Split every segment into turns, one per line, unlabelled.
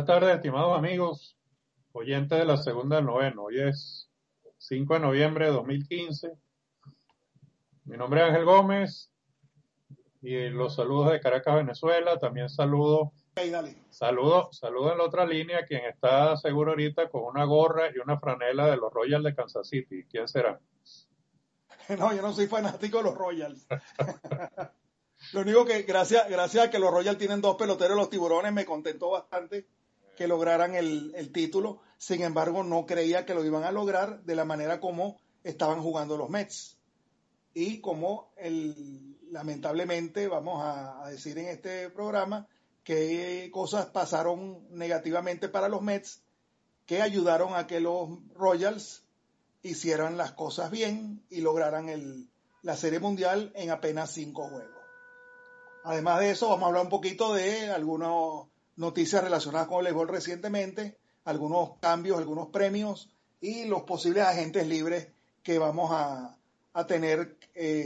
Buenas tardes, estimados amigos, oyentes de la segunda del noveno. Hoy es 5 de noviembre de 2015. Mi nombre es Ángel Gómez y los saludos de Caracas, Venezuela. También saludo en la otra línea quien está seguro ahorita con una gorra y una franela de los Royals de Kansas City. ¿Quién será?
No, yo no soy fanático de los Royals. Lo único que, gracias a que los Royals tienen dos peloteros, los Tiburones, me contentó bastante que lograran el título. Sin embargo, no creía que lo iban a lograr de la manera como estaban jugando los Mets. Y como lamentablemente, vamos a decir en este programa, que cosas pasaron negativamente para los Mets que ayudaron a que los Royals hicieran las cosas bien y lograran la Serie Mundial en apenas 5 juegos. Además de eso, vamos a hablar un poquito de algunas noticias relacionadas con el béisbol recientemente, algunos cambios, algunos premios y los posibles agentes libres que vamos a tener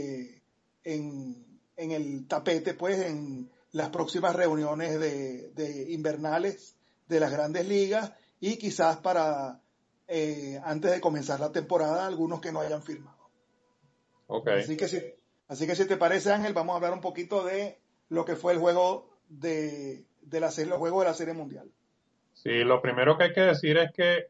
en el tapete, pues, en las próximas reuniones de invernales de las grandes ligas y quizás para antes de comenzar la temporada, algunos que no hayan firmado.
Okay.
Así que si te parece, Ángel, vamos a hablar un poquito de lo que fue el juego de la serie, los juegos de la Serie Mundial.
Sí, lo primero que hay que decir es que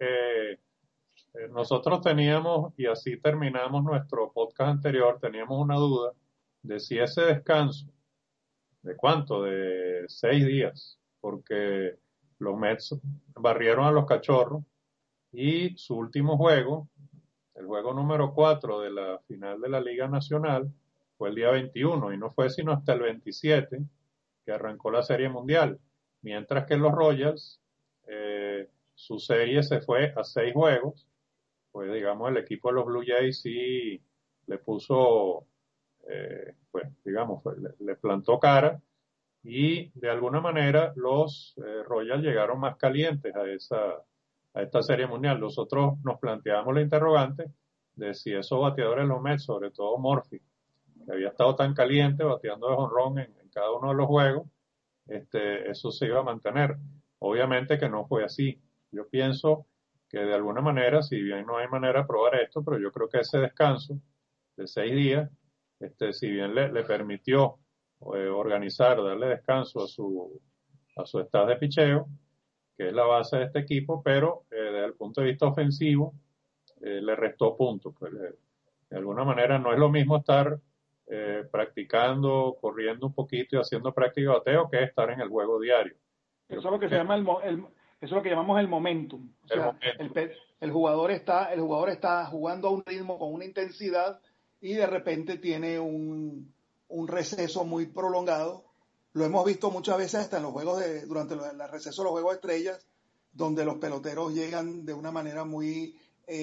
nosotros teníamos, y así terminamos nuestro podcast anterior, teníamos una duda de si ese descanso, ¿de cuánto? De 6 días, porque los Mets barrieron a los Cachorros y su último juego, el juego número 4 de la final de la Liga Nacional, fue el día 21 y no fue sino hasta el 27 que arrancó la Serie Mundial, mientras que los Royals, su serie se fue a 6 juegos. Pues digamos el equipo de los Blue Jays sí le puso, pues digamos, le plantó cara y de alguna manera los Royals llegaron más calientes a esta Serie Mundial. Nosotros nos planteamos la interrogante de si esos bateadores de los Mets, sobre todo Murphy, que había estado tan caliente bateando de jonrón en cada uno de los juegos, eso se iba a mantener. Obviamente que no fue así. Yo pienso que de alguna manera, si bien no hay manera de probar esto, pero yo creo que ese descanso de 6 días, si bien le permitió organizar, darle descanso a su staff de picheo, que es la base de este equipo, pero desde el punto de vista ofensivo, le restó puntos. Pues, de alguna manera no es lo mismo estar practicando, corriendo un poquito y haciendo práctica de bateo que estar en el juego diario.
Eso es lo que se llama eso es lo que llamamos el momentum. O sea, el jugador está jugando a un ritmo con una intensidad y de repente tiene un receso muy prolongado. Lo hemos visto muchas veces hasta en los juegos durante el receso de los juegos de estrellas, donde los peloteros llegan de una manera muy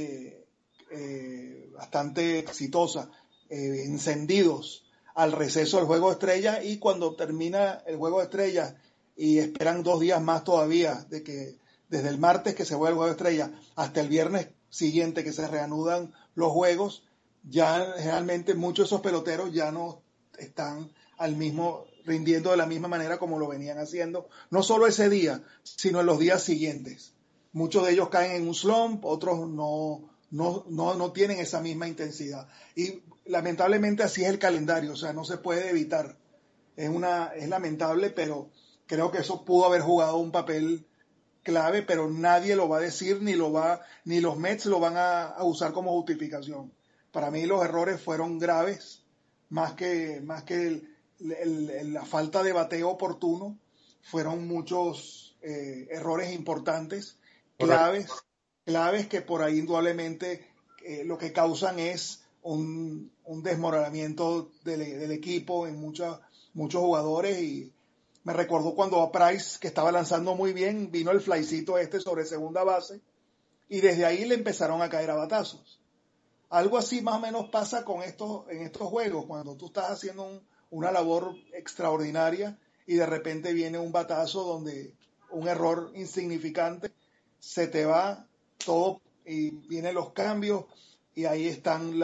bastante exitosa, encendidos al receso del juego de estrellas, y cuando termina el juego de estrellas y esperan 2 días más todavía de que desde el martes que se juega el juego de estrellas hasta el viernes siguiente que se reanudan los juegos, ya generalmente muchos de esos peloteros ya no están rindiendo de la misma manera como lo venían haciendo, no solo ese día, sino en los días siguientes. Muchos de ellos caen en un slump, otros no tienen esa misma intensidad. Y lamentablemente así es el calendario, o sea, no se puede evitar. Es lamentable, pero creo que eso pudo haber jugado un papel clave, pero nadie lo va a decir, ni los Mets lo van a usar como justificación. Para mí los errores fueron graves, más que la falta de bateo oportuno, fueron muchos errores importantes, claves que por ahí indudablemente lo que causan es un desmoronamiento del equipo en muchos jugadores. Y me recordó cuando a Price, que estaba lanzando muy bien, vino el flycito sobre segunda base y desde ahí le empezaron a caer a batazos. Algo así más o menos pasa en estos juegos, cuando tú estás haciendo una labor extraordinaria y de repente viene un batazo donde un error insignificante se te va todo y vienen los cambios y ahí están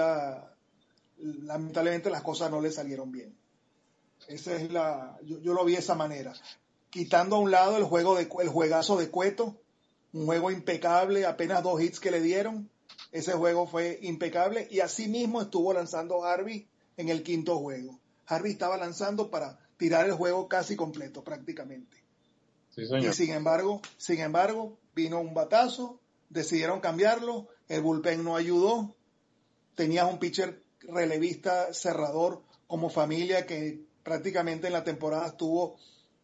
lamentablemente las cosas no le salieron bien. Esa es yo lo vi de esa manera. quitando a un lado el juegazo de Cueto, un juego impecable, apenas 2 hits que le dieron, ese juego fue impecable, y así mismo estuvo lanzando Harvey en el quinto juego. Harvey estaba lanzando para tirar el juego casi completo prácticamente.
Sí, señor.
Y sin embargo, vino un batazo, decidieron cambiarlo, el bullpen no ayudó, tenías un pitcher relevista, cerrador, como Familia, que prácticamente en la temporada estuvo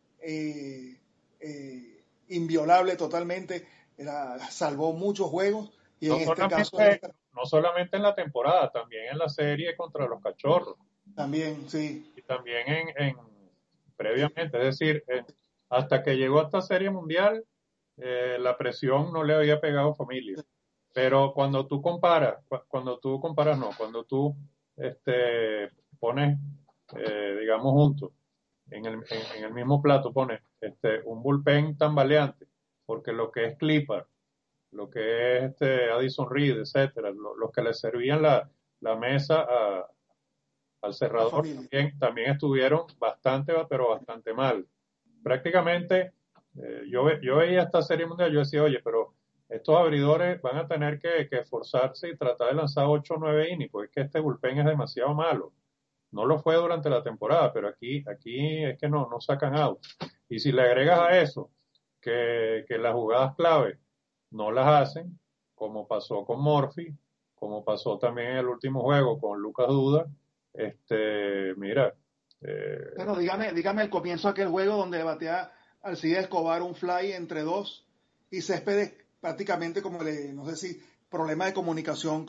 inviolable totalmente, salvó muchos juegos, y
No
en este caso
no solamente en la temporada, también en la serie contra los Cachorros.
también, sí.
Y también previamente, es decir, hasta que llegó a esta serie mundial, la presión no le había pegado a Familia. Pero cuando tú pones, digamos, juntos, en el mismo plato pones un bullpen tambaleante, porque lo que es Clipper, lo que es Addison Reed, etcétera, los que le servían la mesa al
La
cerrador
Familia.
también estuvieron bastante, pero bastante mal. Prácticamente, yo veía esta serie mundial, yo decía, oye, pero estos abridores van a tener que esforzarse y tratar de lanzar 8 o 9 innings, porque es que este bullpen es demasiado malo. No lo fue durante la temporada, pero aquí es que no sacan out. Y si le agregas a eso que las jugadas clave no las hacen, como pasó con Murphy, como pasó también en el último juego con Lucas Duda, mira.
Pero dígame el comienzo de aquel juego donde batea Alcides Escobar un fly entre dos, y Céspedes prácticamente no sé si problema de comunicación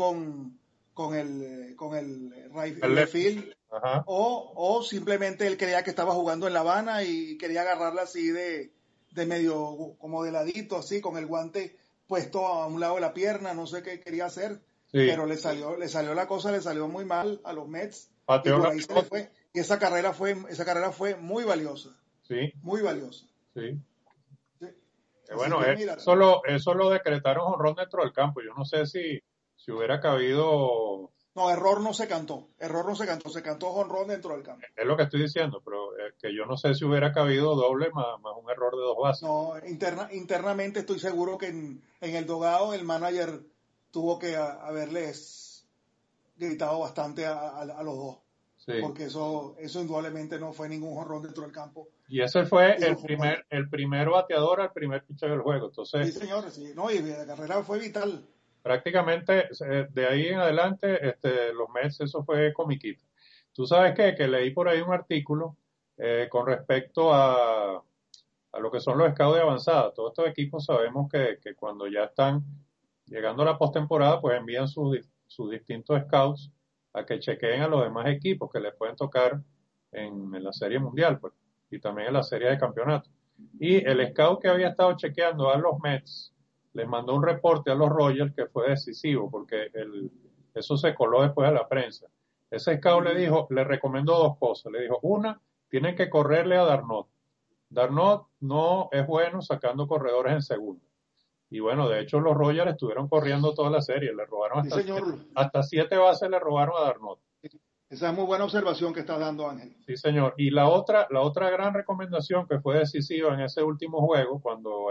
con el left field,
Ajá.
o simplemente él creía que estaba jugando en La Habana y quería agarrarla así de medio, como de ladito, así, con el guante puesto a un lado de la pierna, no sé qué quería hacer,
Sí,
pero le salió la cosa, le salió muy mal a los Mets, y
pateó
por
la
ahí se le
pelota.
fue. Y esa carrera fue muy valiosa,
Sí,
muy valiosa.
sí.
¿Sí? Así
Bueno,
que mira,
eso lo decretaron jonrón dentro del campo. Yo no sé si hubiera cabido,
no, error no se cantó, se cantó jonrón dentro del campo.
es lo que estoy diciendo, pero que yo no sé si hubiera cabido doble más un error de 2 bases.
No, internamente estoy seguro que en el dogado el manager tuvo que haberles gritado bastante a los dos,
Sí.
porque eso indudablemente no fue ningún jonrón dentro del campo.
Y ese fue
Digo, fue bueno.
el primer bateador al primer pitcher del juego.
Sí,
Entonces,
señores, sí. No, y la carrera fue vital.
prácticamente de ahí en adelante, los Mets, eso fue comiquita. Tú sabes qué? Que leí por ahí un artículo con respecto a lo que son los scouts de avanzada. Todos estos equipos sabemos que cuando ya están llegando a la postemporada, pues envían sus distintos scouts a que chequeen a los demás equipos que les pueden tocar en la Serie Mundial, pues, y también en la Serie de Campeonato. Y el scout que había estado chequeando a los Mets les mandó un reporte a los Royals que fue decisivo, porque eso se coló después a la prensa. Ese scout le recomendó 2 cosas. Le dijo, una, tienen que correrle a Darnot. Darnot no es bueno sacando corredores en segunda. Y bueno, de hecho los Royals estuvieron corriendo toda la serie, le robaron
Sí, señor.
hasta 7 bases le robaron a Darnot.
Esa es muy buena observación que estás dando, Ángel.
Sí, señor. Y la otra gran recomendación que fue decisiva en ese último juego,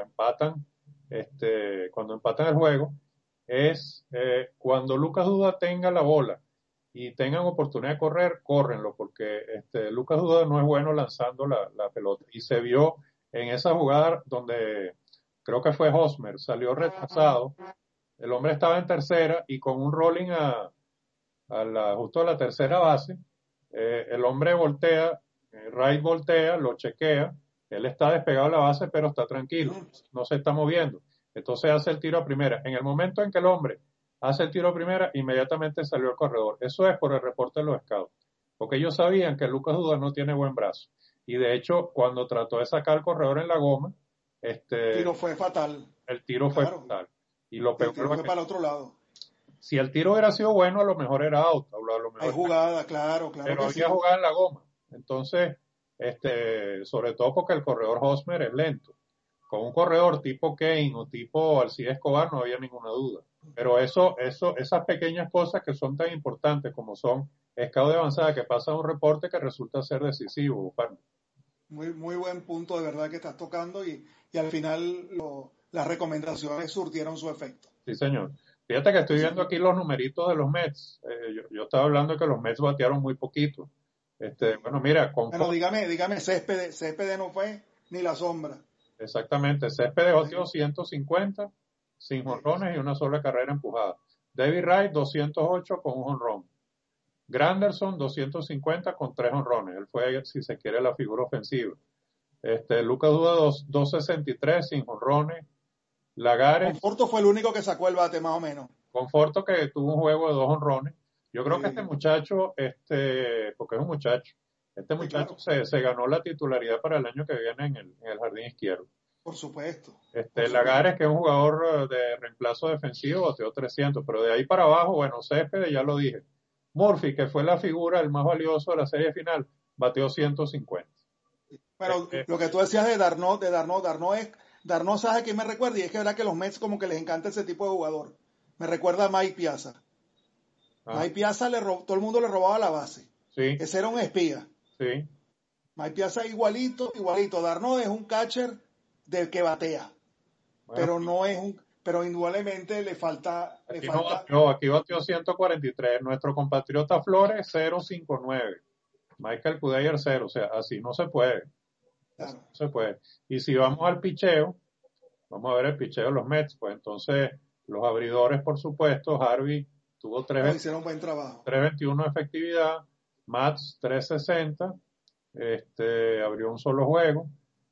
cuando empatan el juego, es cuando Lucas Duda tenga la bola y tengan oportunidad de correr, córrenlo, porque Lucas Duda no es bueno lanzando la pelota. Y se vio en esa jugada donde creo que fue Hosmer, salió retrasado, el hombre estaba en tercera y con un rolling justo a la tercera base, el hombre voltea, Wright voltea, lo chequea, él está despegado de la base, pero está tranquilo, no se está moviendo. Entonces hace el tiro a primera. En el momento en que el hombre hace el tiro a primera, inmediatamente salió el corredor. Eso es por el reporte de los scouts, porque ellos sabían que Lucas Duda no tiene buen brazo. Y de hecho, cuando trató de sacar el corredor en la goma,
Tiro fue fatal,
el tiro fue
claro.
fatal. Y lo
El
peor
tiro fue para el otro lado.
si el tiro hubiera sido bueno, a lo mejor era out, a lo
Hay
mejor,
jugada, claro, claro
pero
que
había
sí.
jugado en la goma. Entonces, sobre todo porque el corredor Hosmer es lento. Con un corredor tipo Kane o tipo Alcides Escobar no había ninguna duda. Pero esas pequeñas cosas que son tan importantes como son scouts de avanzada que pasan un reporte que resulta ser decisivo, Juan.
Muy, muy buen punto de verdad que estás tocando y al final las recomendaciones surtieron su efecto.
Sí, señor. Fíjate que estoy
Así
viendo
que,
aquí los numeritos de los Mets. Yo estaba hablando de que los Mets batearon muy poquito.
sí.
Bueno, mira,
Bueno, dígame, Céspedes no fue ni la sombra.
exactamente, Céspedes bateó
Sí,
150 sin
sí,
jonrones y una sola carrera empujada. David Wright 208 con un jonrón. Granderson 250 con 3 jonrones. Él fue, si se quiere, la figura ofensiva. Lucas Duda 263 sin jonrones. Lagares,
Conforto fue el único que sacó el bate, más o menos.
Conforto que tuvo un juego de 2 jonrones. Yo creo que este
Sí,
muchacho, porque es un muchacho, este
sí,
muchacho
claro,
se ganó la titularidad para el año que viene en el jardín izquierdo.
por supuesto, por
Lagares,
supuesto.
que es un jugador de reemplazo defensivo, bateó 300, pero de ahí para abajo, bueno, Céspedes, ya lo dije. Murphy, que fue la figura, el más valioso de la serie final, bateó 150.
Pero lo que tú decías Darno, ¿sabes a quién me recuerda? Y es que verdad que los Mets como que les encanta ese tipo de jugador. Me recuerda a Mike Piazza.
Ah,
Mike Piazza todo el mundo le robaba la base.
sí,
Ese era un espía.
sí.
Mike Piazza igualito, igualito. Darno es un catcher del que batea,
Bueno,
pero no es pero indudablemente le
aquí no
falta,
bateó, aquí bateó 143. Nuestro compatriota Flores, 059. Michael Cudellar, 0. O sea, así no se puede. Así
claro,
no se puede. Y si vamos al picheo, vamos a ver el picheo de los Mets, pues entonces los abridores, por supuesto, Harvey tuvo
no, hicieron buen trabajo.
321 de efectividad, Mats 360, abrió un solo juego,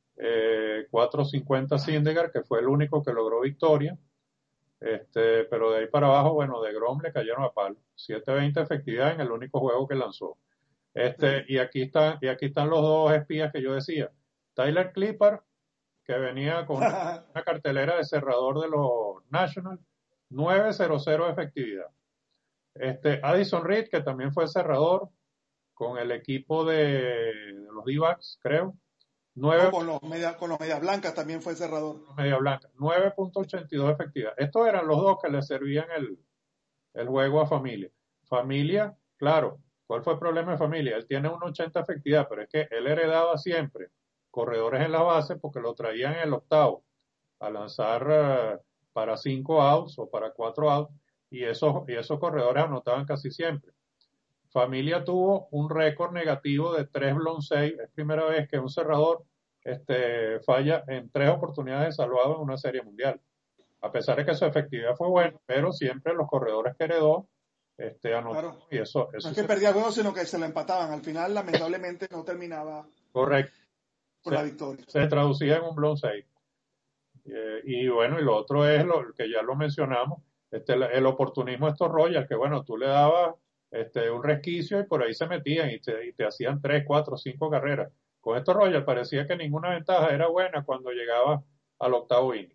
450 Syndergaard, que fue el único que logró victoria, pero de ahí para abajo, bueno, de Grom le cayeron a palo, 720 efectividad en el único juego que lanzó.
Sí.
Y aquí están los dos espías que yo decía, Tyler Clippard, que venía con una cartelera de cerrador de los Nationals, 900 de efectividad. Addison Reed, que también fue cerrador con el equipo de los D-backs, creo.
No,
9
con los medias blancas también fue cerrador.
media blanca, 9.82 efectividad. Estos eran los dos que le servían el juego a Familia. Familia, claro, ¿cuál fue el problema de Familia? Él tiene un 80 efectividad, pero es que él heredaba siempre corredores en la base porque lo traían en el octavo a lanzar para 5 outs o para 4 outs y esos corredores anotaban casi siempre. Familia tuvo un récord negativo de 3 blown save. Es primera vez que un cerrador falla en 3 oportunidades de salvado en una serie mundial. A pesar de que su efectividad fue buena, pero siempre los corredores que heredó anotaron
Claro.
y eso,
No
eso
es que
se
perdía el juego, sino que se lo empataban. Al final, lamentablemente, no terminaba
correcto,
con
se,
la victoria.
se traducía en un blown save. Y bueno, y lo otro es lo que ya lo mencionamos, el oportunismo de estos Royals, que bueno, tú le dabas un resquicio y por ahí se metían y te hacían 3, 4, 5 carreras. Con estos Royals parecía que ninguna ventaja era buena cuando llegaba al octavo inning.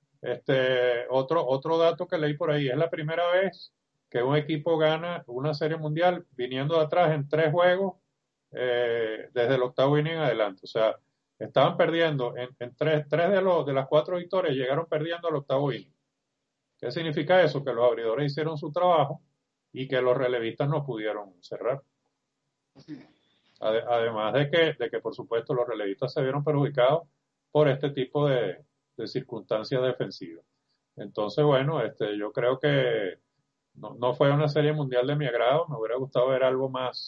Otro dato que leí por ahí, es la primera vez que un equipo gana una serie mundial viniendo de atrás en 3 juegos desde el octavo inning en adelante. O sea, estaban perdiendo en tres de las 4 victorias, llegaron perdiendo al octavo inning. ¿Qué significa eso? Que los abridores hicieron su trabajo y que los relevistas no pudieron cerrar. Además de que, por supuesto, los relevistas se vieron perjudicados por este tipo de circunstancias defensivas. Entonces, bueno, yo creo que no fue una serie mundial de mi agrado. Me hubiera gustado ver algo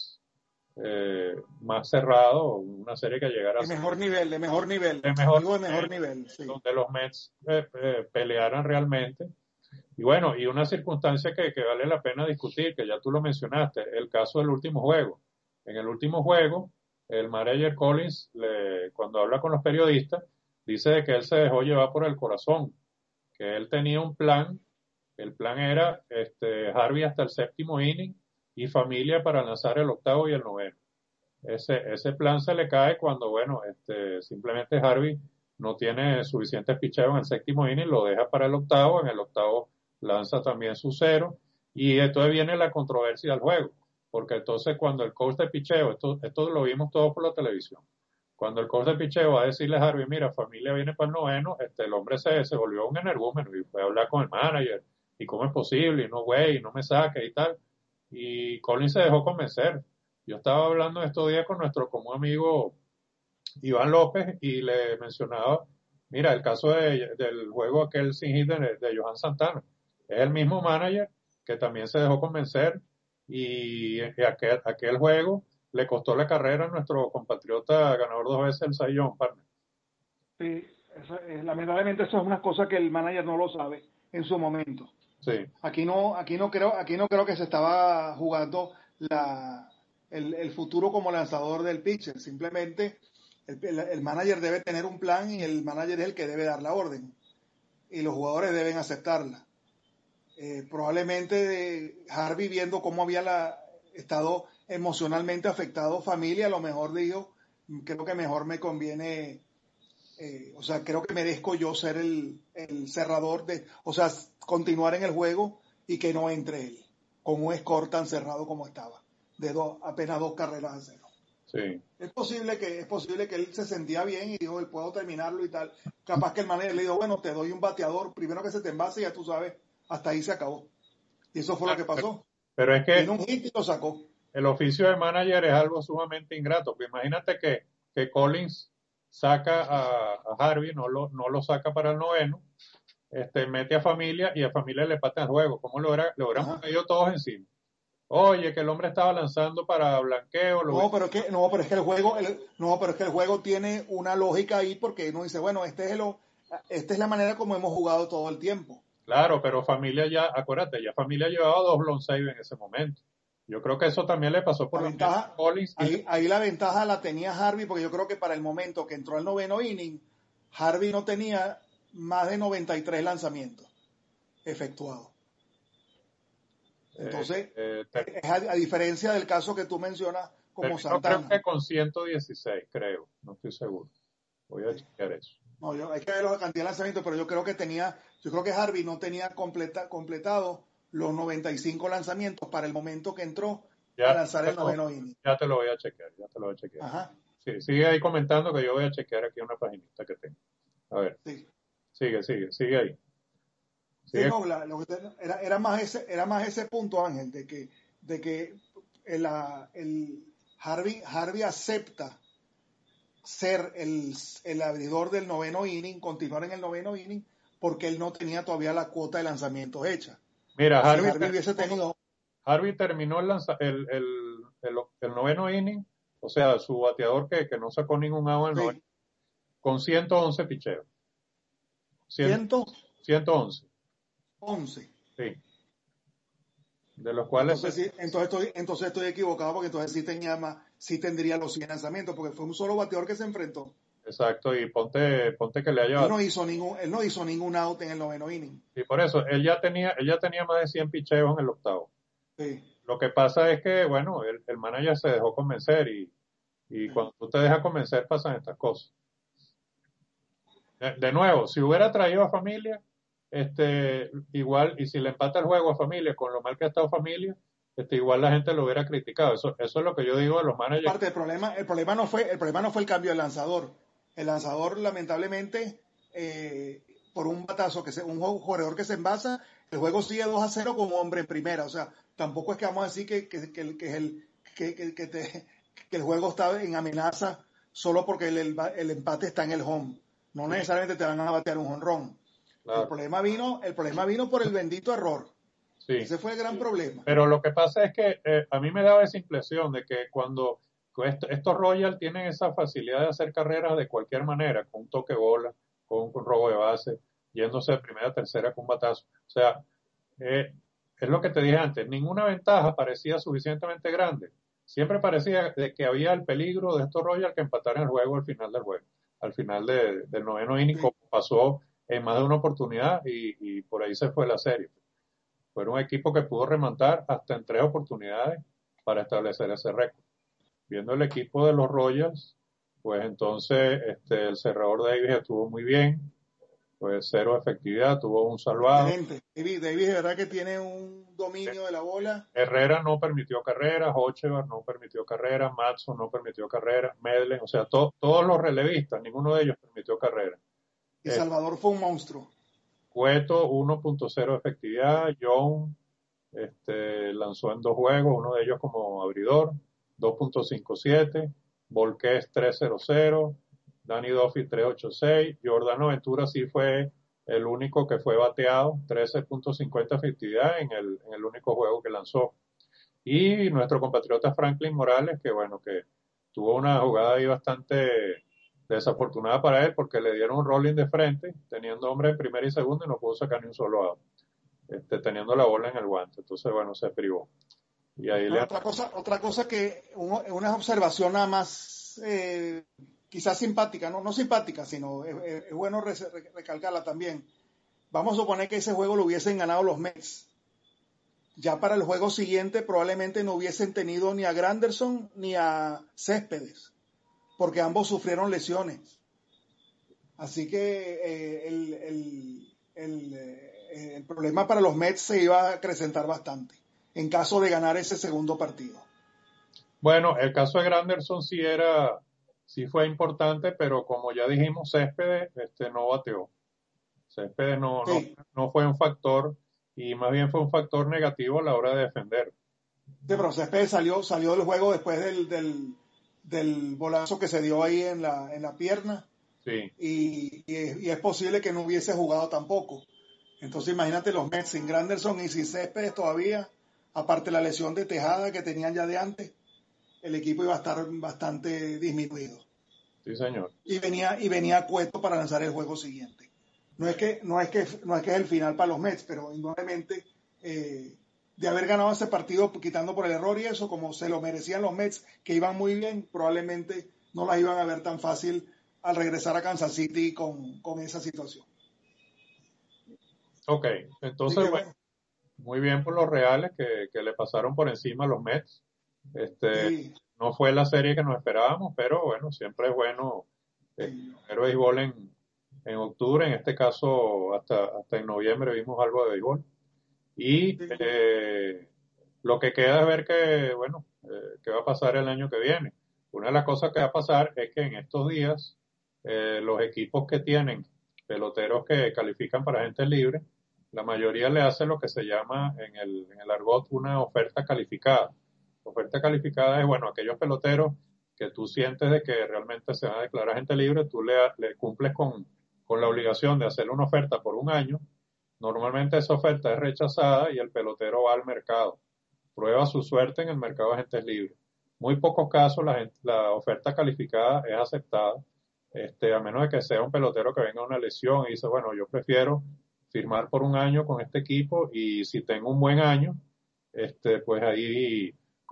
más cerrado, una serie que llegara a ser
De mejor nivel.
de mejor
Algo de
nivel,
mejor nivel, sí.
donde los Mets pelearan realmente. Y bueno, y una circunstancia que vale la pena discutir, que ya tú lo mencionaste, el caso del último juego. En el último juego, el manager Collins, cuando habla con los periodistas, dice de que él se dejó llevar por el corazón, que él tenía un plan. El plan era Harvey hasta el séptimo inning y Familia para lanzar el octavo y el noveno. Ese plan se le cae cuando, bueno, simplemente Harvey no tiene suficientes picheos en el séptimo inning, lo deja para el octavo, en el octavo lanza también su cero, y entonces viene la controversia del juego, porque entonces cuando el coach de picheo, esto lo vimos todos por la televisión, cuando el coach de picheo va a decirle a Harvey, mira, Familia viene para el noveno, el hombre se volvió un energúmeno y fue a hablar con el manager, y cómo es posible, y no, güey, no me saque y tal, y Collins se dejó convencer. Yo estaba hablando estos días con nuestro común amigo Iván López y le mencionaba, mira, el caso del juego aquel sin hit de Johan Santana. Es el mismo manager que también se dejó convencer y aquel juego le costó la carrera a nuestro compatriota ganador 2 veces el Cy Young, partner.
Sí, lamentablemente eso es una cosa que el manager no lo sabe en su momento.
Sí.
Aquí no creo que se estaba jugando el futuro como lanzador del pitcher. Simplemente el manager debe tener un plan y el manager es el que debe dar la orden. Y los jugadores deben aceptarla. Probablemente Harvey, viendo cómo había estado emocionalmente afectado familia, a lo mejor dijo, creo que mejor me conviene, o sea, creo que merezco yo ser el cerrador o sea, continuar en el juego y que no entre él, con un score tan cerrado como estaba, de apenas 2 carreras a 0.
Sí.
Es posible que él se sentía bien y dijo, puedo terminarlo y tal. Capaz que el manager le dijo, bueno, te doy un bateador, primero que se te envase y ya tú sabes, hasta ahí se acabó. Y eso fue lo que pasó.
Pero es que
Vino un hit y lo sacó.
el oficio de manager es algo sumamente ingrato. Pues imagínate que Collins saca a Harvey, no lo saca para el noveno, mete a familia y a familia le pata el juego. ¿Cómo lo hubieran caído todos encima? Oye, que el hombre estaba lanzando para blanqueo.
Pero es que el juego tiene una lógica ahí porque uno dice, bueno, esta es la manera como hemos jugado todo el tiempo.
Claro, pero familia ya, acuérdate, ya familia llevaba 2 blown save en ese momento. Yo creo que eso también le pasó por
La
la mente a
ventaja,
Collins.
ahí la ventaja la tenía Harvey, porque yo creo que para el momento que entró al noveno inning, Harvey no tenía más de 93 lanzamientos efectuados. Entonces, a diferencia del caso que tú mencionas como Santana.
Creo que con 116, creo, no estoy seguro. Voy a chequear eso.
No, hay que ver la cantidad de lanzamientos, pero yo creo que Harvey no tenía completado los 95 lanzamientos para el momento que entró a lanzar el noveno inning.
Ya te lo voy a chequear.
Ajá.
Sí, sigue ahí comentando que yo voy a chequear aquí una paginita que tengo. A ver. Sí. Sigue ahí.
Sí, no, era más ese punto, Ángel, de que el Harvey acepta ser el abridor del noveno inning, continuar en el noveno inning, porque él no tenía todavía la cuota de lanzamientos hecha.
Mira,
si Harvey hubiese tenido...
Harvey terminó el noveno inning, o sea, su bateador que no sacó ningún out en el noveno, con 111 picheos. 111.
11.
Sí. De los cuales...
Entonces estoy equivocado, porque entonces sí tendría los 100 lanzamientos, porque fue un solo bateador que se enfrentó.
Exacto, y ponte que le haya...
Él no hizo ningún out en el noveno inning.
Y por eso, él ya tenía más de 100 picheos en el octavo.
Sí.
Lo que pasa es que, bueno, el manager se dejó convencer y cuando tú te dejas convencer pasan estas cosas. De nuevo, si hubiera traído a familia, igual, y si le empata el juego a familia con lo mal que ha estado familia, igual la gente lo hubiera criticado. Eso es lo que yo digo de los managers.
Aparte, el problema no fue el cambio del lanzador. El lanzador, lamentablemente, por un batazo, un jugador que se envasa, el juego sigue 2-0 con un hombre en primera. O sea, tampoco es que vamos a decir que el juego está en amenaza solo porque el empate está en el home. No necesariamente te van a batear un jonrón. Claro. El problema vino por el bendito error. Sí. Ese fue el gran problema.
Pero lo que pasa es que a mí me daba esa impresión de que cuando estos Royals tienen esa facilidad de hacer carreras de cualquier manera, con un toque bola, con un robo de base, yéndose de primera a tercera con un batazo. O sea, es lo que te dije antes, ninguna ventaja parecía suficientemente grande. Siempre parecía de que había el peligro de estos Royals que empataran el juego al final del juego, al final del noveno inning, como pasó en más de una oportunidad y por ahí se fue la serie. Fue un equipo que pudo remontar hasta en 3 oportunidades para establecer ese récord. Viendo el equipo de los Royals, pues entonces el cerrador Davis estuvo muy bien, pues 0 efectividad, tuvo un salvado.
Excelente. Davis de verdad que tiene un dominio de la bola.
Herrera no permitió carreras, Hochevar no permitió carreras, Matson no permitió carreras, Medlen, o sea, todos los relevistas, ninguno de ellos permitió carreras.
Y Salvador fue un monstruo.
Cueto 1.0 efectividad, John lanzó en 2 juegos, uno de ellos como abridor, 2.57, Volquez 3.00, Danny Duffy 386, Giordano Ventura sí fue el único que fue bateado, 13.50 efectividad en el único juego que lanzó. Y nuestro compatriota Franklin Morales, que bueno, que tuvo una jugada ahí bastante desafortunada para él porque le dieron un rolling de frente, teniendo hombre en primera y segunda y no pudo sacar ni un solo out, teniendo la bola en el guante. Entonces, bueno, se privó. Y ahí
Bueno, otra cosa que una observación nada más quizás simpática, no simpática, sino es bueno recalcarla también. Vamos a suponer que ese juego lo hubiesen ganado los Mets. Ya para el juego siguiente probablemente no hubiesen tenido ni a Granderson ni a Céspedes, porque ambos sufrieron lesiones. Así que el problema para los Mets se iba a acrecentar bastante en caso de ganar ese segundo partido.
Bueno, el caso de Granderson sí fue importante, pero como ya dijimos, Céspedes no bateó. Céspedes
Sí,
no fue un factor y más bien fue un factor negativo a la hora de defender.
sí, pero Céspedes salió del juego después del bolazo que se dio ahí en la pierna
Sí,
y es posible que no hubiese jugado tampoco. Entonces imagínate los Mets sin Granderson y sin Céspedes todavía, aparte la lesión de Tejada que tenían ya de antes, el equipo iba a estar bastante disminuido.
sí, señor.
Y venía Cueto para lanzar el juego siguiente. No es que es el final para los Mets, pero indudablemente de haber ganado ese partido quitando por el error y eso, como se lo merecían los Mets, que iban muy bien, probablemente no las iban a ver tan fácil al regresar a Kansas City con esa situación.
Ok,
Así
entonces,
que
bueno,
bueno,
muy bien por los Reales que le pasaron por encima a los Mets.
sí,
No fue la serie que nos esperábamos, pero bueno, siempre es bueno
sí,
ver béisbol en octubre, en este caso hasta en noviembre vimos algo de béisbol. Y
sí.
lo que queda es ver bueno, qué va a pasar el año que viene. Una de las cosas que va a pasar es que en estos días los equipos que tienen peloteros que califican para agentes libres, la mayoría le hace lo que se llama en el argot una oferta calificada. Oferta calificada es, bueno, aquellos peloteros que tú sientes de que realmente se van a declarar agente libre, tú le cumples con la obligación de hacerle una oferta por un año. Normalmente esa oferta es rechazada y el pelotero va al mercado, prueba su suerte en el mercado de agentes libres. Muy pocos casos la oferta calificada es aceptada, a menos de que sea un pelotero que venga a una lesión y dice, bueno, yo prefiero firmar por un año con este equipo y si tengo un buen año, pues ahí,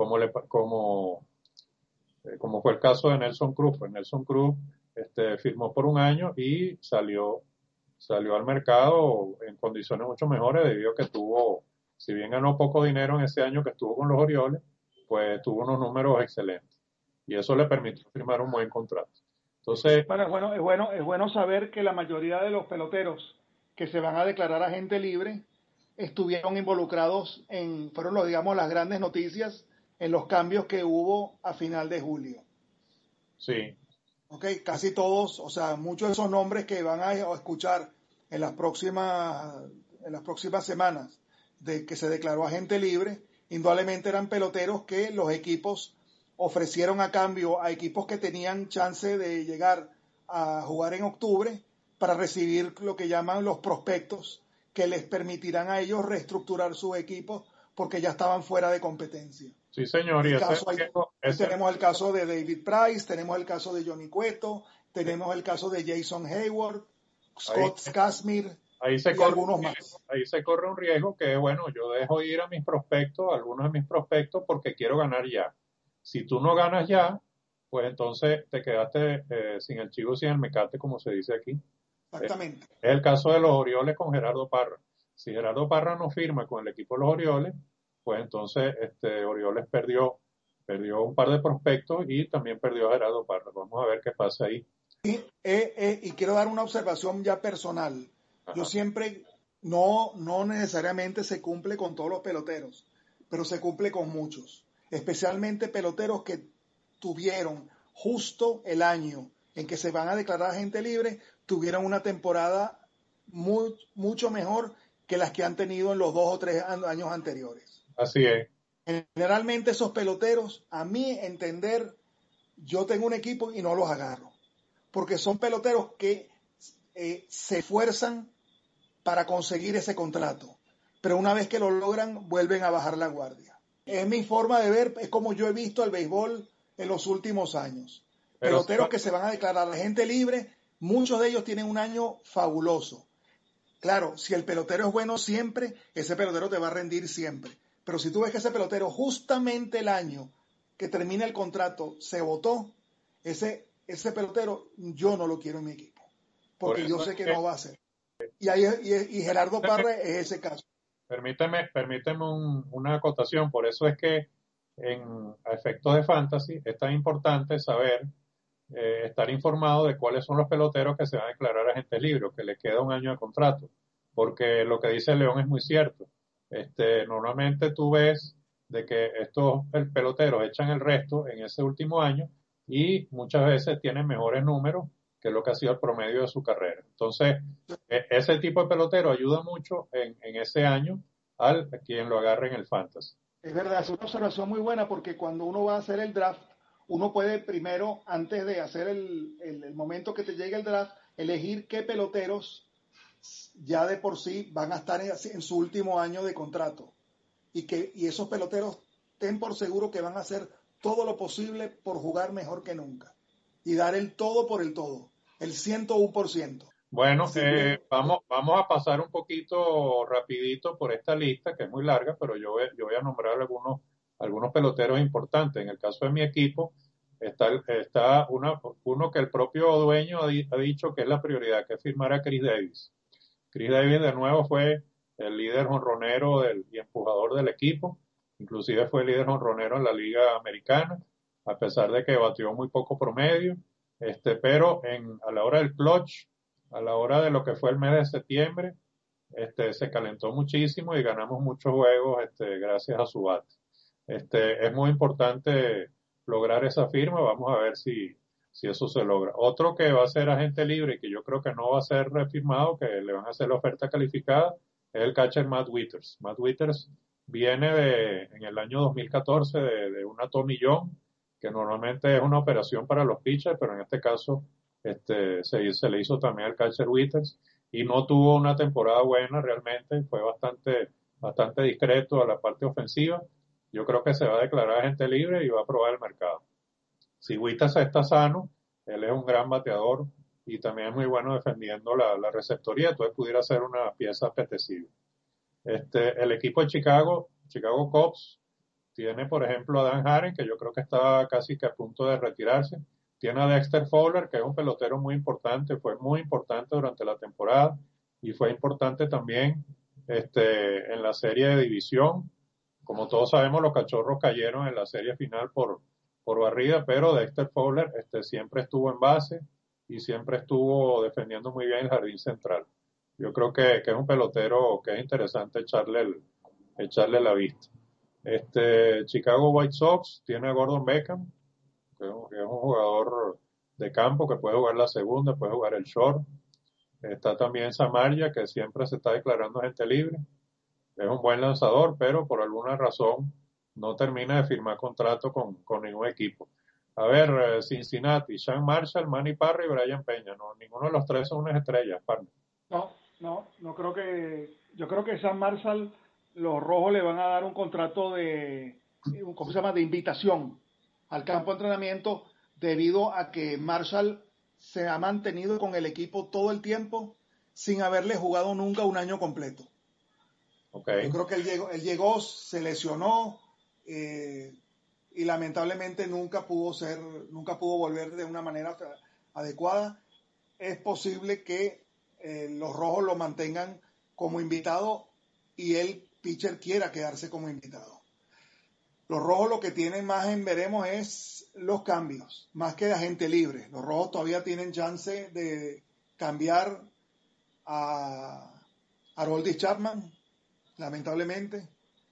como fue el caso de Nelson Cruz, pues Nelson Cruz firmó por un año y salió al mercado en condiciones mucho mejores debido a que si bien ganó poco dinero en ese año que estuvo con los Orioles, pues tuvo unos números excelentes y eso le permitió firmar un buen contrato. Entonces,
Bueno, es bueno saber que la mayoría de los peloteros que se van a declarar agente libre estuvieron involucrados fueron digamos, las grandes noticias en los cambios que hubo a final de julio.
sí,
¿Ok? Casi todos, o sea, muchos de esos nombres que van a escuchar en las próximas semanas de que se declaró agente libre, indudablemente eran peloteros que los equipos ofrecieron a cambio a equipos que tenían chance de llegar a jugar en octubre para recibir lo que llaman los prospectos que les permitirán a ellos reestructurar sus equipos porque ya estaban fuera de competencia.
sí señor, y
El
ese
caso, ahí,
riesgo,
ahí
ese
tenemos el caso de David Price, tenemos el caso de Johnny Cueto, tenemos el caso de Jason Hayward,
ahí,
Scott Kazmir
ahí se
y
corre
algunos más.
ahí se corre un riesgo que es, bueno, yo dejo ir a mis prospectos, a algunos de mis prospectos, porque quiero ganar ya. Si tú no ganas ya, pues entonces te quedaste sin el chivo, sin el mecate, como se dice aquí.
Exactamente.
Es el caso de los Orioles con Gerardo Parra. Si Gerardo Parra no firma con el equipo de los Orioles, pues entonces Orioles perdió un par de prospectos y también perdió a Gerardo Parra. Vamos a ver qué pasa ahí.
Y quiero dar una observación ya personal. Yo
Ajá.
siempre, no necesariamente se cumple con todos los peloteros, pero se cumple con muchos, especialmente peloteros que tuvieron justo el año en que se van a declarar gente libre, tuvieron una temporada mucho mejor que las que han tenido en los 2 o 3 años anteriores.
Así es.
Generalmente esos peloteros, a mi entender, yo tengo un equipo y no los agarro porque son peloteros que se esfuerzan para conseguir ese contrato, pero una vez que lo logran, vuelven a bajar la guardia. Es mi forma de ver, es como yo he visto el béisbol en los últimos años.
Pero
Peloteros que se van a declarar la gente libre, muchos de ellos tienen un año fabuloso. Claro, si el pelotero es bueno siempre, ese pelotero te va a rendir siempre. Pero si tú ves que ese pelotero justamente el año que termina el contrato se votó, ese pelotero yo no lo quiero en mi equipo,
por
porque yo
eso es
sé que
que,
no va a ser. Y Gerardo Parra es ese caso.
permíteme una acotación, por eso es que a efectos de fantasy es tan importante saber, estar informado de cuáles son los peloteros que se van a declarar agentes libres, que les queda un año de contrato, porque lo que dice León es muy cierto. Normalmente tú ves de que estos peloteros echan el resto en ese último año y muchas veces tienen mejores números que lo que ha sido el promedio de su carrera. Entonces, ese tipo de pelotero ayuda mucho en ese año al quien lo agarre en el fantasy.
Es verdad, es una observación muy buena porque cuando uno va a hacer el draft, uno puede primero, antes de hacer el momento que te llegue el draft, elegir qué peloteros ya de por sí van a estar en su último año de contrato y esos peloteros ten por seguro que van a hacer todo lo posible por jugar mejor que nunca y dar el todo por el todo, el 101%.
Bueno,
Así que
vamos a pasar un poquito rapidito por esta lista, que es muy larga, pero yo voy a nombrar algunos peloteros importantes. En el caso de mi equipo, está uno que el propio dueño ha dicho que es la prioridad, que es firmar a Chris Davis. Chris Davis de nuevo fue el líder jonronero y empujador del equipo, inclusive fue el líder jonronero en la Liga Americana, a pesar de que batió muy poco promedio, pero a la hora del clutch, a la hora de lo que fue el mes de septiembre, se calentó muchísimo y ganamos muchos juegos, gracias a su bate. Es muy importante lograr esa firma, vamos a ver si eso se logra. Otro que va a ser agente libre y que yo creo que no va a ser refirmado, que le van a hacer la oferta calificada, es el catcher Matt Wieters. Matt Wieters viene en el año 2014 de una Tommy John, que normalmente es una operación para los pitchers, pero en este caso se le hizo también al catcher Wieters y no tuvo una temporada buena realmente, fue bastante discreto a la parte ofensiva. Yo creo que se va a declarar agente libre y va a probar el mercado. Si Wieters está sano, él es un gran bateador y también es muy bueno defendiendo la receptoría, entonces pudiera ser una pieza apetecible. El equipo de Chicago Cubs, tiene por ejemplo a Dan Haren, que yo creo que está casi que a punto de retirarse. Tiene a Dexter Fowler, que es un pelotero muy importante, fue muy importante durante la temporada y fue importante también en la serie de división. Como todos sabemos, los Cachorros cayeron en la serie final por barrida, pero Dexter Fowler siempre estuvo en base y siempre estuvo defendiendo muy bien el jardín central. Yo creo que es un pelotero que es interesante echarle la vista. Chicago White Sox tiene a Gordon Beckham, que es un jugador de campo que puede jugar la segunda, puede jugar el short. Está también Samaria, que siempre se está declarando gente libre. Es un buen lanzador, pero por alguna razón no termina de firmar contrato con ningún equipo. A ver, Cincinnati, Sean Marshall, Manny Parra y Brian Peña. No, ninguno de los tres son unas estrellas, partner.
no creo que, yo creo que San Marshall, los rojos le van a dar un contrato ¿cómo se llama? De invitación al campo de entrenamiento debido a que Marshall se ha mantenido con el equipo todo el tiempo sin haberle jugado nunca un año completo. Yo
Okay.
creo que él llegó, se lesionó y lamentablemente nunca pudo volver de una manera adecuada. Es posible que los rojos lo mantengan como invitado y el pitcher quiera quedarse como invitado. Los rojos lo que tienen más en veremos es los cambios, más que de agente libre. Los rojos todavía tienen chance de cambiar a Aroldis Chapman, lamentablemente,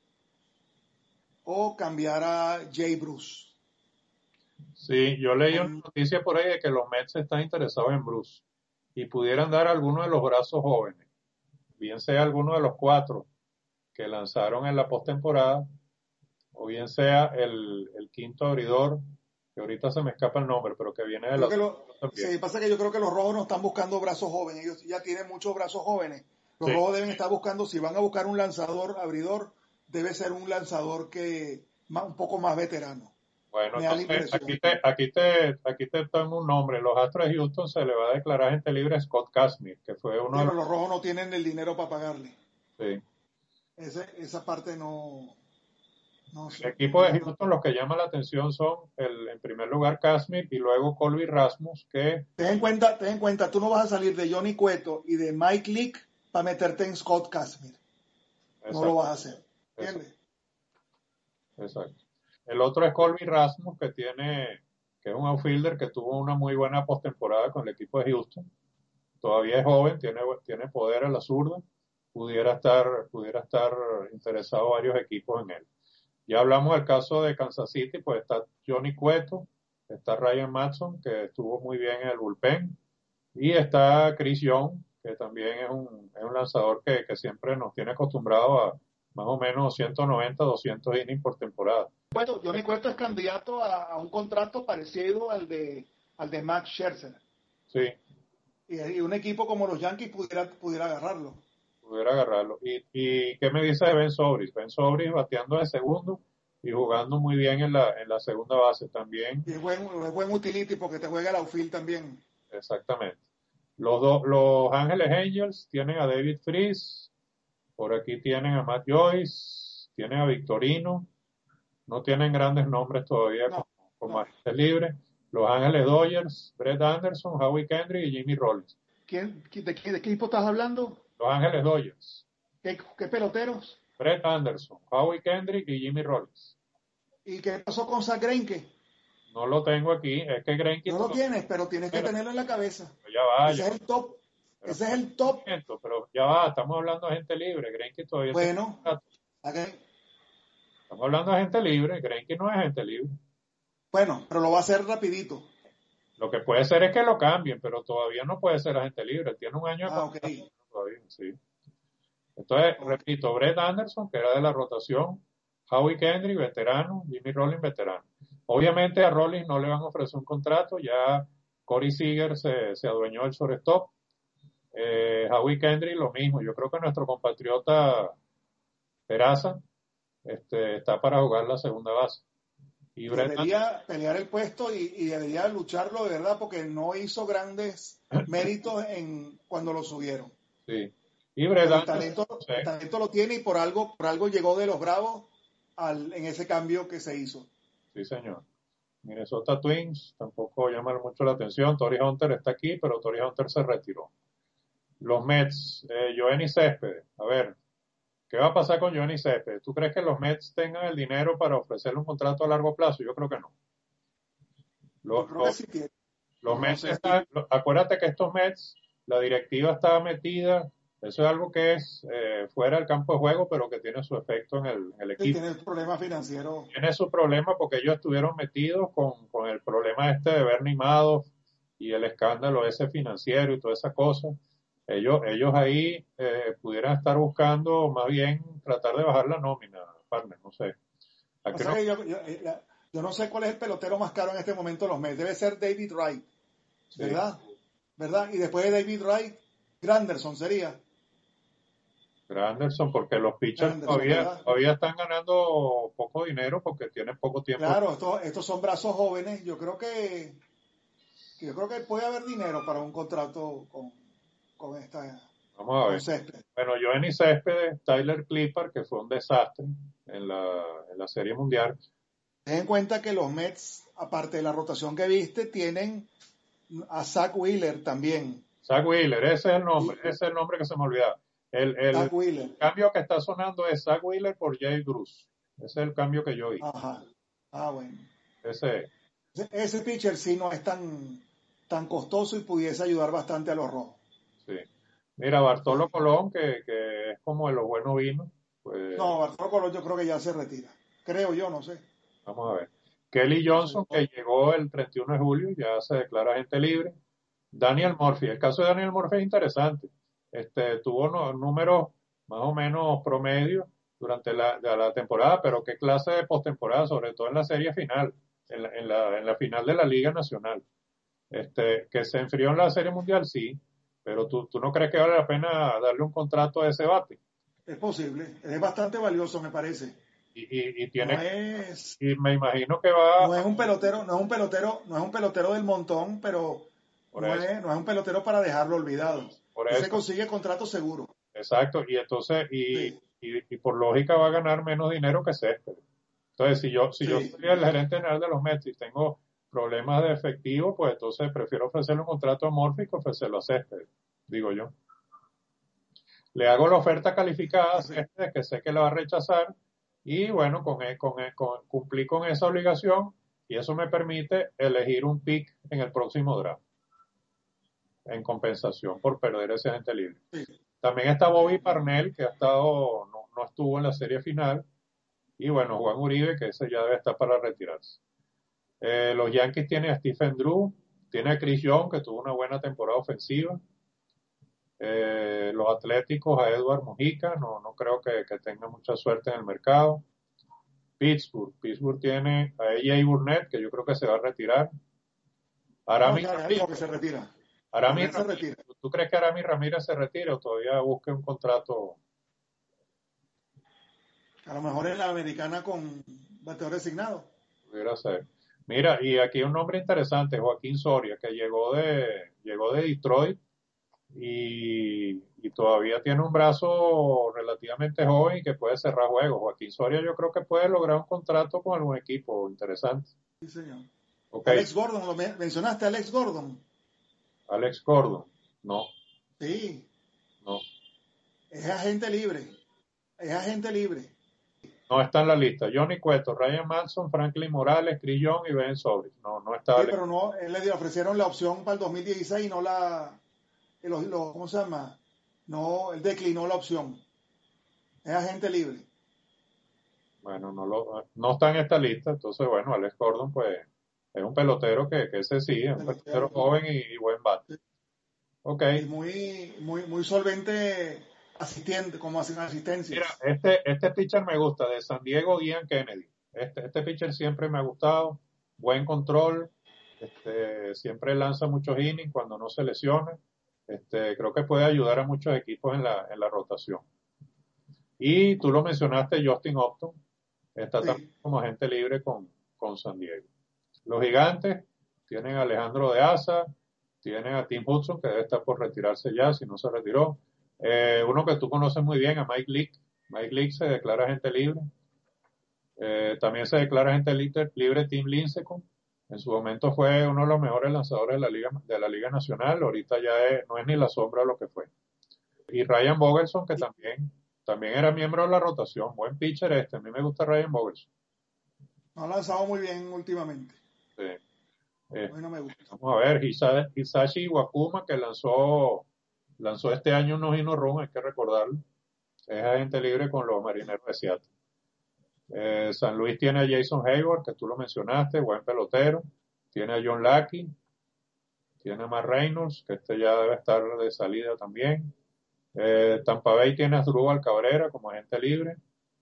o cambiar a Jay Bruce.
Sí, yo leí una
Son,
noticia por ahí de que los Mets están interesados en Bruce y pudieran dar alguno de los brazos jóvenes, bien sea alguno de los cuatro que lanzaron en la postemporada, o bien sea el quinto abridor que ahorita se me escapa el nombre, pero que viene de
Creo
la
que
también.
sí, pasa que yo creo que los rojos no están buscando brazos jóvenes, ellos ya tienen muchos brazos jóvenes. Los
Sí,
rojos deben estar buscando, si van a buscar un lanzador abridor, debe ser un lanzador un poco más veterano.
bueno,
Me da la
entonces
impresión.
aquí te tengo un nombre. Los Astros de Houston se le va a declarar gente libre a Scott Kazmir, que fue uno
Sí,
de
pero
los...
los rojos no tienen el dinero para pagarle.
Sí.
Esa parte no, no sé,
El
no
equipo
me
de
llama.
Houston, los que llama la atención son, en primer lugar, Kazmir y luego Colby Rasmus, que...
Ten en cuenta, tú no vas a salir de Johnny Cueto y de Mike Leake para meterte en Scott Kazmir. No lo
Exacto,
vas a hacer.
exacto,
¿Entiendes?
exacto. El otro es Colby Rasmus, que es un outfielder que tuvo una muy buena postemporada con el equipo de Houston. Todavía es joven, tiene poder a la zurda, pudiera estar interesado varios equipos en él. Ya hablamos del caso de Kansas City, pues está Johnny Cueto, está Ryan Matson, que estuvo muy bien en el bullpen, y está Chris Young, que también es un lanzador que siempre nos tiene acostumbrado a más o menos 190, 200 innings por temporada.
Bueno, Johnny Cueto es candidato a un contrato parecido al de Max Scherzer.
Sí,
Y un equipo como los Yankees pudiera agarrarlo.
pudiera agarrarlo. ¿Y qué me dice de Ben Sobris? Ben Sobris bateando de segundo y jugando muy bien en la segunda base también.
Y es buen utility porque te juega el outfield también.
Exactamente. Los Ángeles Angels tienen a David Freese, por aquí tienen a Matt Joyce, tienen a Victorino, no tienen grandes nombres todavía
No,
como
no.
agentes libres. Los Ángeles Dodgers, Brett Anderson, Howie Kendrick y Jimmy Rollins.
De qué equipo estás hablando?
Los Ángeles Dodgers,
¿Qué peloteros?
Brett Anderson, Howie Kendrick y Jimmy Rollins.
¿Y qué pasó con Zach Greinke?
No lo tengo aquí, es que Greinke
No lo tienes, pero tienes que tenerlo en la cabeza.
ya va,
Ese es el top.
pero
Ese es el top.
pero ya va, estamos hablando de gente libre, Greinke todavía tiene
Bueno,
contrato.
ok.
Estamos hablando de gente libre, Greinke no es gente libre.
Bueno, pero lo va a hacer rapidito.
Lo que puede ser es que lo cambien, pero todavía no puede ser agente libre. Él tiene un año de
Ah, ok.
contrato todavía, sí. Entonces,
Ok.
repito, Brett Anderson, que era de la rotación, Howie Kendrick, veterano, Jimmy Rollins, veterano. Obviamente a Rollins no le van a ofrecer un contrato, ya Corey Seager se adueñó del shortstop. Howie Kendrick lo mismo. Yo creo que nuestro compatriota Peraza está para jugar la segunda base. Y
Y
Brett
debería pelear el puesto y debería lucharlo de verdad porque no hizo grandes méritos cuando lo subieron.
sí. Y Brett
Pero
Anderson, no
el
sé,
talento lo tiene y por algo llegó de los Bravos en ese cambio que se hizo.
sí señor. Minnesota Twins tampoco llaman mucho la atención. Tory Hunter está aquí, pero Tory Hunter se retiró. Los Mets, Yoenis Céspedes. A ver, ¿qué va a pasar con Yoenis Céspedes? ¿Tú crees que los Mets tengan el dinero para ofrecerle un contrato a largo plazo? Yo creo que no.
Yo
Los,
creo que
los,
sí tiene,
los
pero no
Mets
sé.
acuérdate que estos Mets, la directiva está metida, eso es algo que es fuera del campo de juego, pero que tiene su efecto en el
Si
equipo.
tiene problemas financieros.
Tiene su problema porque ellos estuvieron metidos con el problema este de Bernie Madoff y el escándalo ese financiero y toda esa cosa. Ellos ahí pudieran estar buscando más bien tratar de bajar la nómina, partner, no sé. Aquí
Pasa
no,
que yo no sé cuál es el pelotero más caro en este momento de los Mets. Debe ser David Wright,
sí,
¿verdad? ¿Verdad? Y después de David Wright, Granderson sería.
Granderson, porque los pitchers
Granderson, ¿verdad?
todavía están ganando poco dinero porque tienen poco tiempo.
Claro, estos son brazos jóvenes. Yo creo que puede haber dinero para un contrato con esta,
Vamos a
con
ver.
Césped.
Bueno, Joenny Céspedes, Tyler Clippard, que fue un desastre en la Serie Mundial.
Ten en cuenta que los Mets, aparte de la rotación que viste, tienen a Zach Wheeler también.
Zach Wheeler,
Y
ese es el nombre que se me olvidaba. El
Zach Wheeler.
cambio que está sonando es Zach Wheeler por Jay Bruce. Ese es el cambio que yo vi.
Ajá. Ah, bueno.
Ese,
Ese pitcher sí no es tan costoso y pudiese ayudar bastante a los rojos.
sí. Mira, Bartolo
Sí.
Colón, que es como de los buenos vinos, pues
No, Bartolo Colón yo creo que ya se retira. Creo yo, no sé.
vamos a ver. Kelly
No sé.
Johnson, que llegó el 31 de julio, ya se declara agente libre. Daniel Murphy, el caso de Daniel Murphy es interesante. Tuvo números más o menos promedio durante la temporada, pero qué clase de postemporada, sobre todo en la serie final. en la final de la Liga Nacional. Que se enfrió en la Serie Mundial, sí, pero tú no crees que vale la pena darle un contrato a ese bate.
Es posible, es bastante valioso, me parece.
Y
No
tiene,
es,
y me imagino que va
no es un pelotero, no es un pelotero del montón, pero
por eso,
no es un pelotero para dejarlo olvidado.
por
Ese
eso,
consigue contrato seguro.
exacto, y entonces,
Sí,
y por lógica va a ganar menos dinero que Céspedes. Entonces, si yo
sí,
soy el gerente general de los Mets y tengo problemas de efectivo, pues entonces prefiero ofrecerle un contrato a Murphy que ofrecerlo a Céspedes, digo yo. Le hago la oferta calificada a
así.
Céspedes, que sé que la va a rechazar, y bueno, cumplí con esa obligación, y eso me permite elegir un pick en el próximo draft, en compensación por perder ese agente libre.
Sí,
También está Bobby
sí.
Parnell, que no estuvo en la serie final, y bueno, Juan Uribe, que ese ya debe estar para retirarse. Los Yankees tienen a Stephen Drew, tiene a Chris Young, que tuvo una buena temporada ofensiva. Los Atléticos a Edward Mojica, no creo que tenga mucha suerte en el mercado. Pittsburgh tiene a AJ Burnett, que yo creo que se va a retirar.
No,
Arami
ya dijo que se retira.
Arami
Burnett se
Ramírez,
retira.
¿tú crees que Arami Ramírez se retire o todavía busque un contrato?
A lo mejor en la americana con bateador designado.
Pudiera ser. Mira, y aquí un nombre interesante, Joaquín Soria, que llegó de Detroit y todavía tiene un brazo relativamente joven y que puede cerrar juegos. Joaquín Soria yo creo que puede lograr un contrato con algún equipo interesante.
Sí, señor.
Ok,
Alex Gordon, mencionaste a Alex Gordon.
Alex Gordon, no,
Sí,
no,
es agente libre. Es agente libre.
no está en la lista. Johnny Cueto, Ryan Manson, Franklin Morales, Chris Young y Ben Sobris. No está
Sí,
Alex.
pero no, él le ofrecieron la opción para el 2016 y no ¿cómo se llama? No, él declinó la opción. Es agente libre.
Bueno, no está en esta lista, entonces bueno, Alex Gordon pues es un pelotero que ese sí, es un pelotero
Pelotero.
joven y buen bate. Ok,
Y muy solvente asistiente, como hacen
mira,
asistencias.
este pitcher me gusta, de San Diego, Ian Kennedy. Este pitcher siempre me ha gustado, buen control, siempre lanza muchos innings cuando no se lesiona. Creo que puede ayudar a muchos equipos en la rotación. Y tú lo mencionaste, Justin Upton, está también
Sí.
como agente libre con San Diego. Los Gigantes tienen a Alejandro de Asa, tienen a Tim Hudson, que debe estar por retirarse ya, si no se retiró. Uno que tú conoces muy bien, a Mike Leake. Mike Leake se declara agente libre. También se declara agente libre Tim Lincecum. En su momento fue uno de los mejores lanzadores de la Liga Nacional. Ahorita no es ni la sombra de lo que fue. Y Ryan Bogelson, que también era miembro de la rotación. Buen pitcher este. A mí me gusta Ryan Bogelson.
No ha lanzado muy bien últimamente.
Sí.
A mí no me gusta.
Vamos a ver, Hisashi Iwakuma, que lanzó este año unos hino run, hay que recordarlo. Es agente libre con los Marineros de Seattle. San Luis tiene a Jason Hayward, que tú lo mencionaste, buen pelotero. Tiene a John Lackey, tiene a Matt Reynolds, que ya debe estar de salida también. Tampa Bay tiene a Asdrúbal Cabrera como agente libre.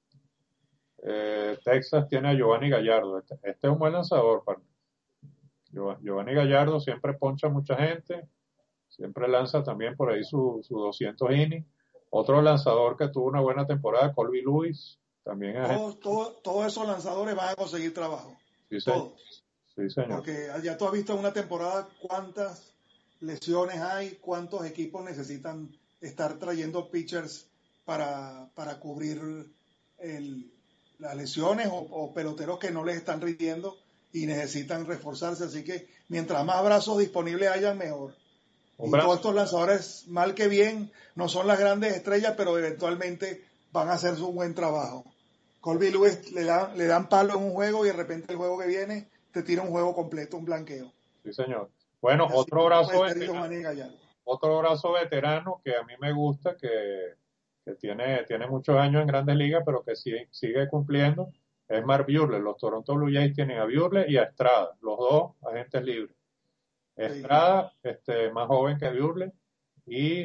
Texas tiene a Giovanni Gallardo. Este es un buen lanzador, partner. Giovanni Gallardo siempre poncha a mucha gente, siempre lanza también por ahí su 200 innings. Otro lanzador que tuvo una buena temporada, Colby Lewis, también es agente.
Todos esos lanzadores van a conseguir trabajo.
Sí, señor.
Todos.
Sí, señor.
Porque ya tú has visto en una temporada cuántas lesiones hay, cuántos equipos necesitan estar trayendo pitchers para cubrir el, las lesiones o peloteros que no les están rindiendo y necesitan reforzarse. Así que mientras más brazos disponibles hayan, mejor.
Un
Y todos
brazo,
estos lanzadores, mal que bien, no son las grandes estrellas, pero eventualmente van a hacer su buen trabajo. Colby Lewis le dan palo en un juego y de repente el juego que viene te tira un juego completo, un blanqueo.
sí, señor. Bueno,
Y así puede ser Giovanni Gallardo.
otro brazo veterano que a mí me gusta, que tiene muchos años en Grandes Ligas, pero que sigue cumpliendo, es Mark Buehrle. Los Toronto Blue Jays tienen a Buehrle y a Estrada, los dos agentes libres.
Sí.
Estrada, más joven que Buehrle, y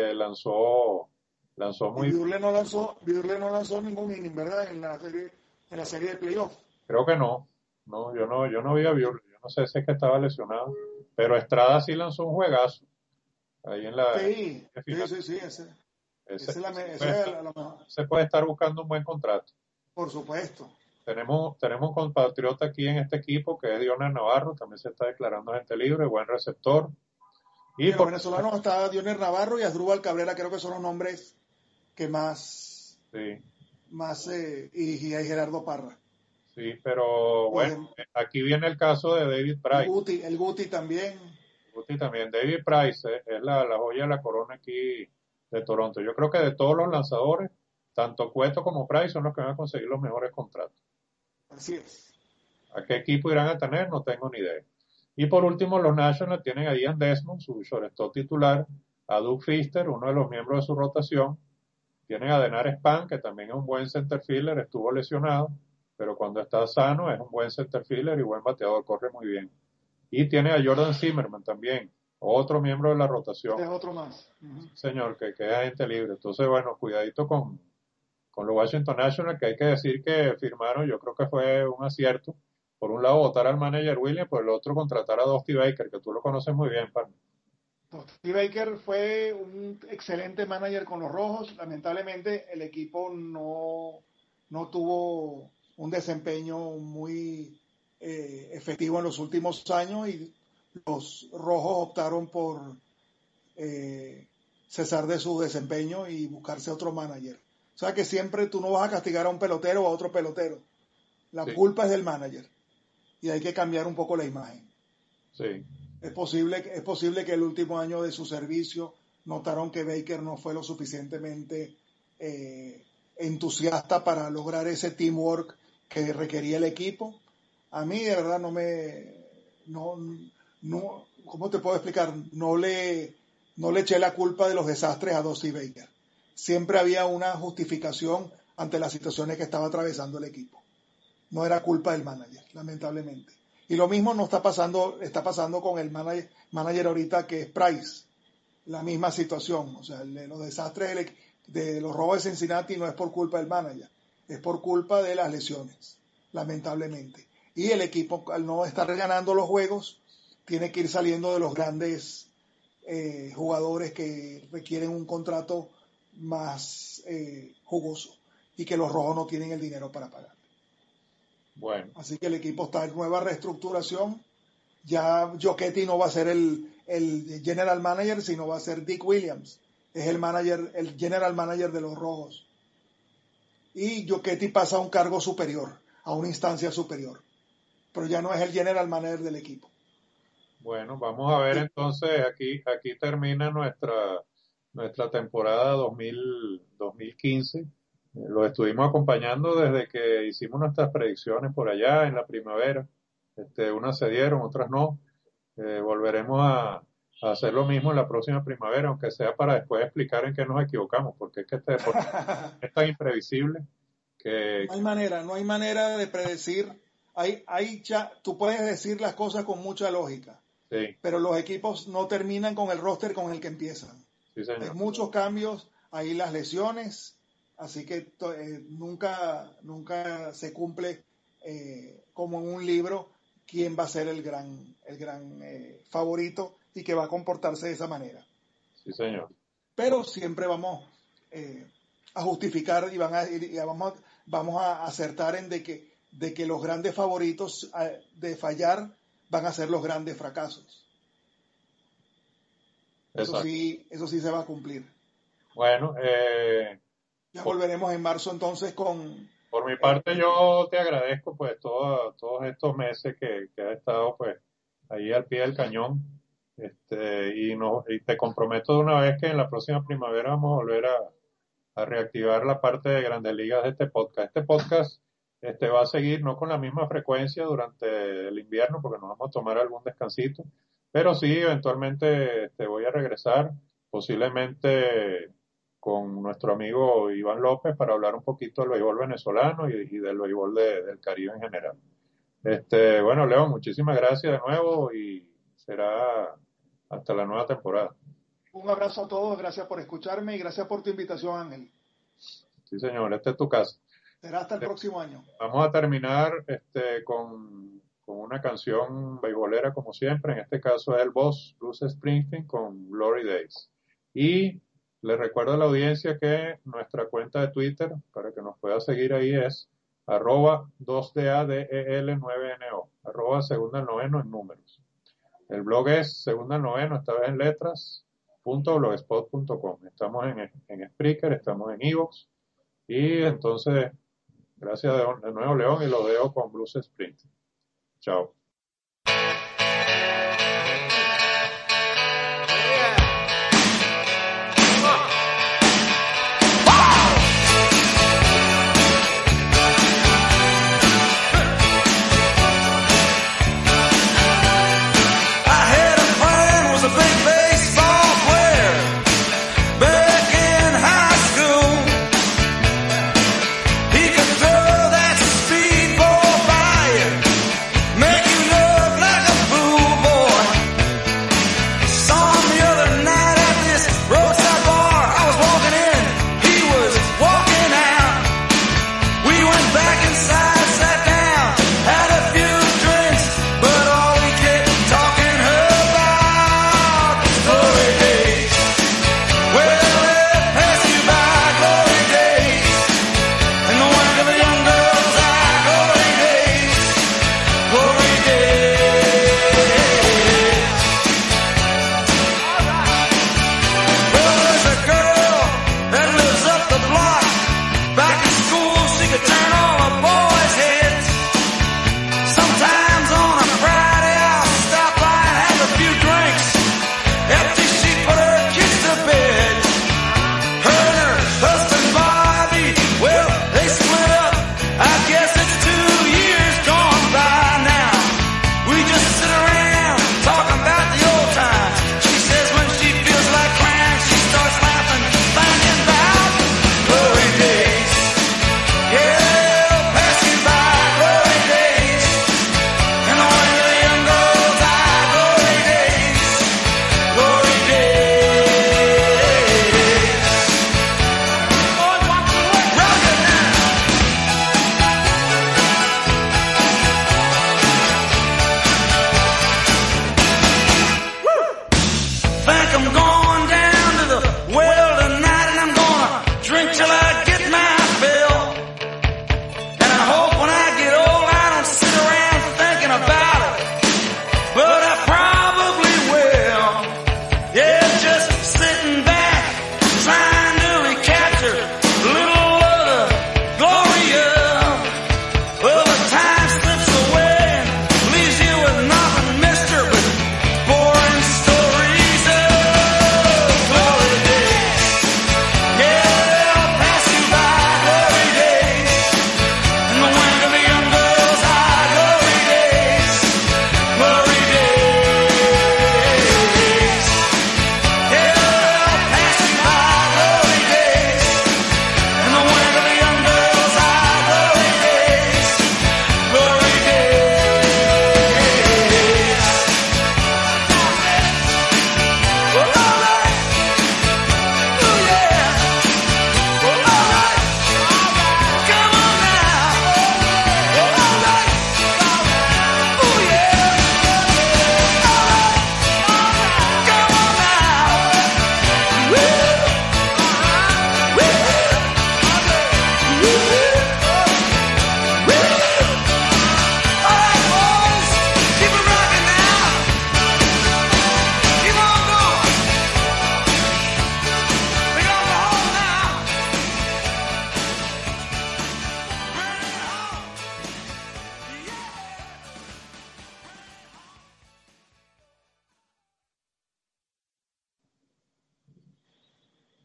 lanzó
Y
muy,
Buehrle no lanzó ningún inning, ¿verdad? En la serie de playoff.
creo que no, No, yo no vi a Buehler, yo no sé si es que estaba lesionado, pero Estrada sí lanzó un juegazo ahí en la
Sí, sí,
final.
sí, sí, ese es
Ese
ese es a lo mejor,
se puede estar buscando un buen contrato.
por supuesto.
Tenemos un compatriota aquí en este equipo que es Dioner Navarro, también se está declarando gente libre, buen receptor.
Y
Y
de los
por
venezolanos está Dioner Navarro y Asdrúbal Cabrera, creo que son los nombres que
sí,
y hay Gerardo Parra.
sí, pero
Los
bueno,
de,
aquí viene el caso de David Price.
El Guti también.
Guti también. David Price es la joya de la corona aquí de Toronto. Yo creo que de todos los lanzadores, tanto Cueto como Price son los que van a conseguir los mejores contratos.
Así es.
¿A qué equipo irán a tener? No tengo ni idea. Y por último, los Nationals tienen a Ian Desmond, su shortstop titular, a Doug Fister, uno de los miembros de su rotación. Tienen a Denar Span, que también es un buen center fielder, estuvo lesionado, pero cuando está sano es un buen center fielder y buen bateador, corre muy bien. Y tiene a Jordan Zimmerman también, otro miembro de la rotación.
Este es otro más. Uh-huh.
Señor, que es agente libre. Entonces, bueno, cuidadito con los Washington Nationals, que hay que decir que firmaron, yo creo que fue un acierto. Por un lado, votar al manager Williams, por el otro, contratar a Dusty Baker, que tú lo conoces muy bien, partner.
Steve Baker fue un excelente manager con los Rojos. Lamentablemente el equipo no tuvo un desempeño muy efectivo en los últimos años y los Rojos optaron por cesar de su desempeño y buscarse otro manager. O sea que siempre tú no vas a castigar a un pelotero o a otro pelotero. La
Sí,
culpa es del manager y hay que cambiar un poco la imagen.
sí,
Es posible que el último año de su servicio notaron que Baker no fue lo suficientemente entusiasta para lograr ese teamwork que requería el equipo. A mí de verdad no, ¿cómo te puedo explicar? No le eché la culpa de los desastres a Dusty Baker. Siempre había una justificación ante las situaciones que estaba atravesando el equipo. No era culpa del manager, lamentablemente. Y lo mismo no está pasando con el manager ahorita que es Price. La misma situación. O sea, los desastres de los robos de Cincinnati no es por culpa del manager, es por culpa de las lesiones, lamentablemente. Y el equipo, al no estar ganando los juegos, tiene que ir saliendo de los grandes jugadores que requieren un contrato más jugoso y que los rojos no tienen el dinero para pagar.
bueno,
Así que el equipo está en nueva reestructuración. Ya Jochetti no va a ser el general manager, sino va a ser Dick Williams. Es el general manager de los Rojos. Y Jochetti pasa a un cargo superior, a una instancia superior. Pero ya no es el general manager del equipo.
bueno, vamos a ver
Sí.
entonces, aquí termina nuestra temporada 2015. Lo estuvimos acompañando desde que hicimos nuestras predicciones por allá en la primavera. Unas se dieron, otras no. Volveremos a hacer lo mismo en la próxima primavera, aunque sea para después explicar en qué nos equivocamos, porque es que este deporte es tan imprevisible que
No hay manera de predecir. Tú puedes decir las cosas con mucha lógica,
sí,
pero los equipos no terminan con el roster con el que empiezan.
sí
Hay
señor,
muchos cambios, hay las lesiones, así que nunca se cumple como en un libro quién va a ser el gran favorito y que va a comportarse de esa manera.
sí señor.
Pero siempre vamos eh, a justificar y vamos a acertar en de que los grandes favoritos de fallar van a ser los grandes fracasos.
Exacto.
Eso sí se va a cumplir.
Bueno,
Ya
por,
volveremos en marzo entonces con
por mi
eh,
parte yo te agradezco pues todos estos meses que has estado pues ahí al pie del cañón. Y te comprometo de una vez que en la próxima primavera vamos a volver a reactivar la parte de Grandes Ligas de este podcast. Este podcast va a seguir no con la misma frecuencia durante el invierno porque nos vamos a tomar algún descansito, pero sí eventualmente voy a regresar posiblemente con nuestro amigo Iván López para hablar un poquito del béisbol venezolano y del béisbol del Caribe en general. Bueno, León, muchísimas gracias de nuevo y será hasta la nueva temporada.
un abrazo a todos, gracias por escucharme y gracias por tu invitación, Ángel.
Sí, señor, esta es tu casa.
Será hasta el próximo año.
Vamos a terminar con una canción beisbolera como siempre. En este caso es el Boss, Bruce Springsteen con Glory Days. Y les recuerdo a la audiencia que nuestra cuenta de Twitter, para que nos pueda seguir ahí, es @2DADEL9NO, segunda al noveno en números. El blog es segunda al noveno, esta vez en letras, .blogspot.com. Estamos en Spreaker, estamos en iVoox, y entonces, gracias de nuevo, León, y lo dejo con Bruce Springsteen. Chao.